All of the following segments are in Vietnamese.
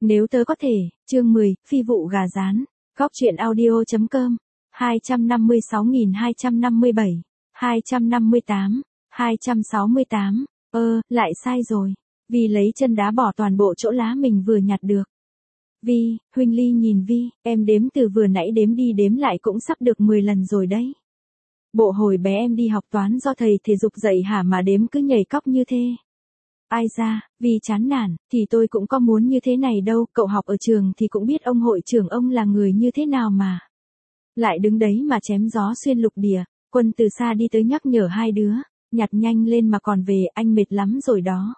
Nếu tớ có thể, chương 10, phi vụ gà rán. Góc truyện audio.com 256.257, 258, 268, lại sai rồi. Vi lấy chân đá bỏ toàn bộ chỗ lá mình vừa nhặt được. Vi, Huỳnh Ly nhìn Vi, em đếm từ vừa nãy đếm đi đếm lại cũng sắp được 10 lần rồi đấy. Bộ hồi bé em đi học toán do thầy thể dục dạy hả mà đếm cứ nhảy cóc như thế. Ai ra, Vi chán nản, thì tôi cũng có muốn như thế này đâu, cậu học ở trường thì cũng biết ông hội trưởng ông là người như thế nào mà. Lại đứng đấy mà chém gió xuyên lục địa, Quân từ xa đi tới nhắc nhở hai đứa, nhặt nhanh lên mà còn về, anh mệt lắm rồi đó.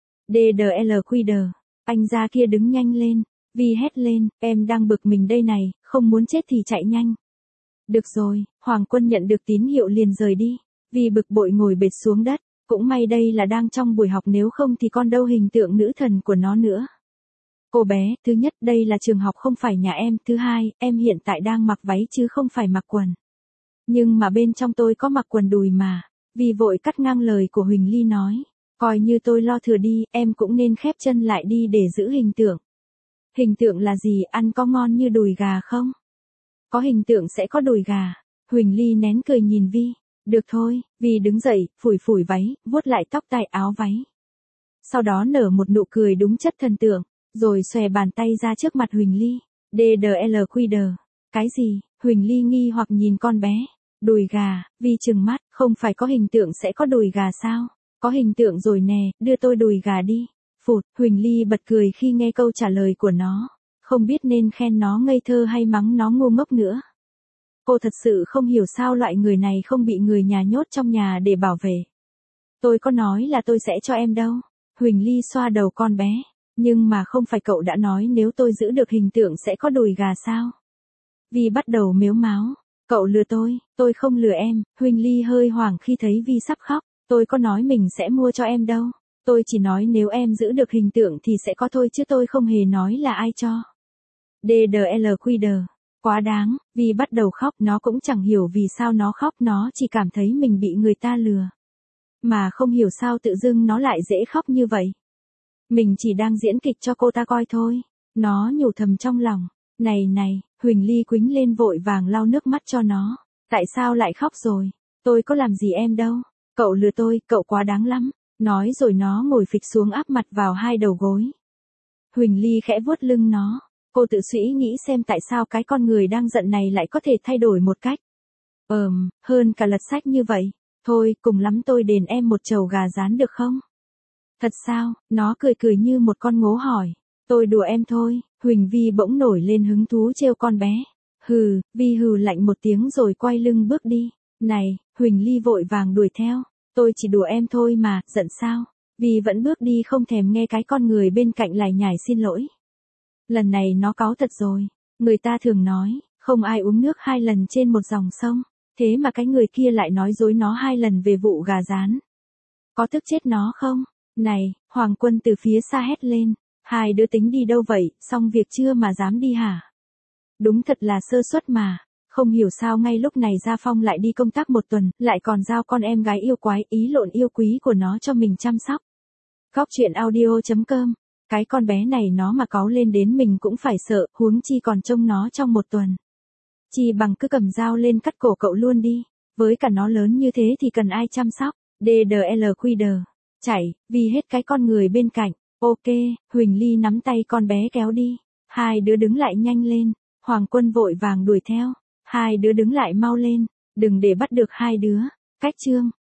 DDLQD, anh ra kia đứng nhanh lên, Vi hét lên, em đang bực mình đây này, không muốn chết thì chạy nhanh. Được rồi, Hoàng Quân nhận được tín hiệu liền rời đi, Vi bực bội ngồi bệt xuống đất, cũng may đây là đang trong buổi học nếu không thì con đâu hình tượng nữ thần của nó nữa. Cô bé, thứ nhất đây là trường học không phải nhà em, thứ hai, em hiện tại đang mặc váy chứ không phải mặc quần. Nhưng mà bên trong tôi có mặc quần đùi mà, Vi vội cắt ngang lời của Huỳnh Ly nói, coi như tôi lo thừa đi, em cũng nên khép chân lại đi để giữ hình tượng. Hình tượng là gì, ăn có ngon như đùi gà không? Có hình tượng sẽ có đùi gà. Huỳnh Ly nén cười nhìn Vi, được thôi, Vi đứng dậy, phủi phủi váy, vuốt lại tóc tai áo váy. Sau đó nở một nụ cười đúng chất thần tượng, rồi xòe bàn tay ra trước mặt Huỳnh Ly, DDLQD. Cái gì? Huỳnh Ly nghi hoặc nhìn con bé. Đùi gà, Vi trừng mắt, không phải có hình tượng sẽ có đùi gà sao? Có hình tượng rồi nè, đưa tôi đùi gà đi. Phụt, Huỳnh Ly bật cười khi nghe câu trả lời của nó, không biết nên khen nó ngây thơ hay mắng nó ngu ngốc nữa. Cô thật sự không hiểu sao loại người này không bị người nhà nhốt trong nhà để bảo vệ. Tôi có nói là tôi sẽ cho em đâu. Huỳnh Ly xoa đầu con bé, nhưng mà không phải cậu đã nói nếu tôi giữ được hình tượng sẽ có đùi gà sao? Vi bắt đầu mếu máo, cậu lừa tôi không lừa em. Huỳnh Ly hơi hoảng khi thấy Vi sắp khóc, tôi có nói mình sẽ mua cho em đâu. Tôi chỉ nói nếu em giữ được hình tượng thì sẽ có thôi chứ tôi không hề nói là ai cho. DDLQD. Quá đáng, Vi bắt đầu khóc, nó cũng chẳng hiểu vì sao nó khóc, nó chỉ cảm thấy mình bị người ta lừa. Mà không hiểu sao tự dưng nó lại dễ khóc như vậy. Mình chỉ đang diễn kịch cho cô ta coi thôi. Nó nhủ thầm trong lòng. Này, Huỳnh Ly quýnh lên vội vàng lau nước mắt cho nó. Tại sao lại khóc rồi? Tôi có làm gì em đâu. Cậu lừa tôi, cậu quá đáng lắm. Nói rồi nó ngồi phịch xuống áp mặt vào hai đầu gối. Huỳnh Ly khẽ vuốt lưng nó. Cô tự suy nghĩ xem tại sao cái con người đang giận này lại có thể thay đổi một cách. Hơn cả lật sách như vậy. Thôi, cùng lắm tôi đền em một chầu gà rán được không? Thật sao? Nó cười như một con ngố hỏi. Tôi đùa em thôi. Huỳnh Vi bỗng nổi lên hứng thú trêu con bé. Hừ, Vi hừ lạnh một tiếng rồi quay lưng bước đi. Này, Huỳnh Ly vội vàng đuổi theo. Tôi chỉ đùa em thôi mà, giận sao? Vi vẫn bước đi không thèm nghe cái con người bên cạnh lải nhải xin lỗi. Lần này nó cáu thật rồi. Người ta thường nói, không ai uống nước 2 lần trên một dòng sông. Thế mà cái người kia lại nói dối nó 2 lần về vụ gà rán. Có tức chết nó không? Này, Hoàng Quân từ phía xa hét lên. Hai đứa tính đi đâu vậy, xong việc chưa mà dám đi hả? Đúng thật là sơ suất mà. Không hiểu sao ngay lúc này Gia Phong lại đi công tác 1 tuần, lại còn giao con em gái yêu quái ý lộn yêu quý của nó cho mình chăm sóc. Góc truyện audio.com. Cái con bé này nó mà cáu lên đến mình cũng phải sợ, huống chi còn trông nó trong 1 tuần. Chi bằng cứ cầm dao lên cắt cổ cậu luôn đi. Với cả nó lớn như thế thì cần ai chăm sóc. DDLQD. Chạy, vì hết cái con người bên cạnh. Ok, Huỳnh Ly nắm tay con bé kéo đi. Hai đứa đứng lại nhanh lên. Hoàng Quân vội vàng đuổi theo. Hai đứa đứng lại mau lên. Đừng để bắt được hai đứa. Cách chương.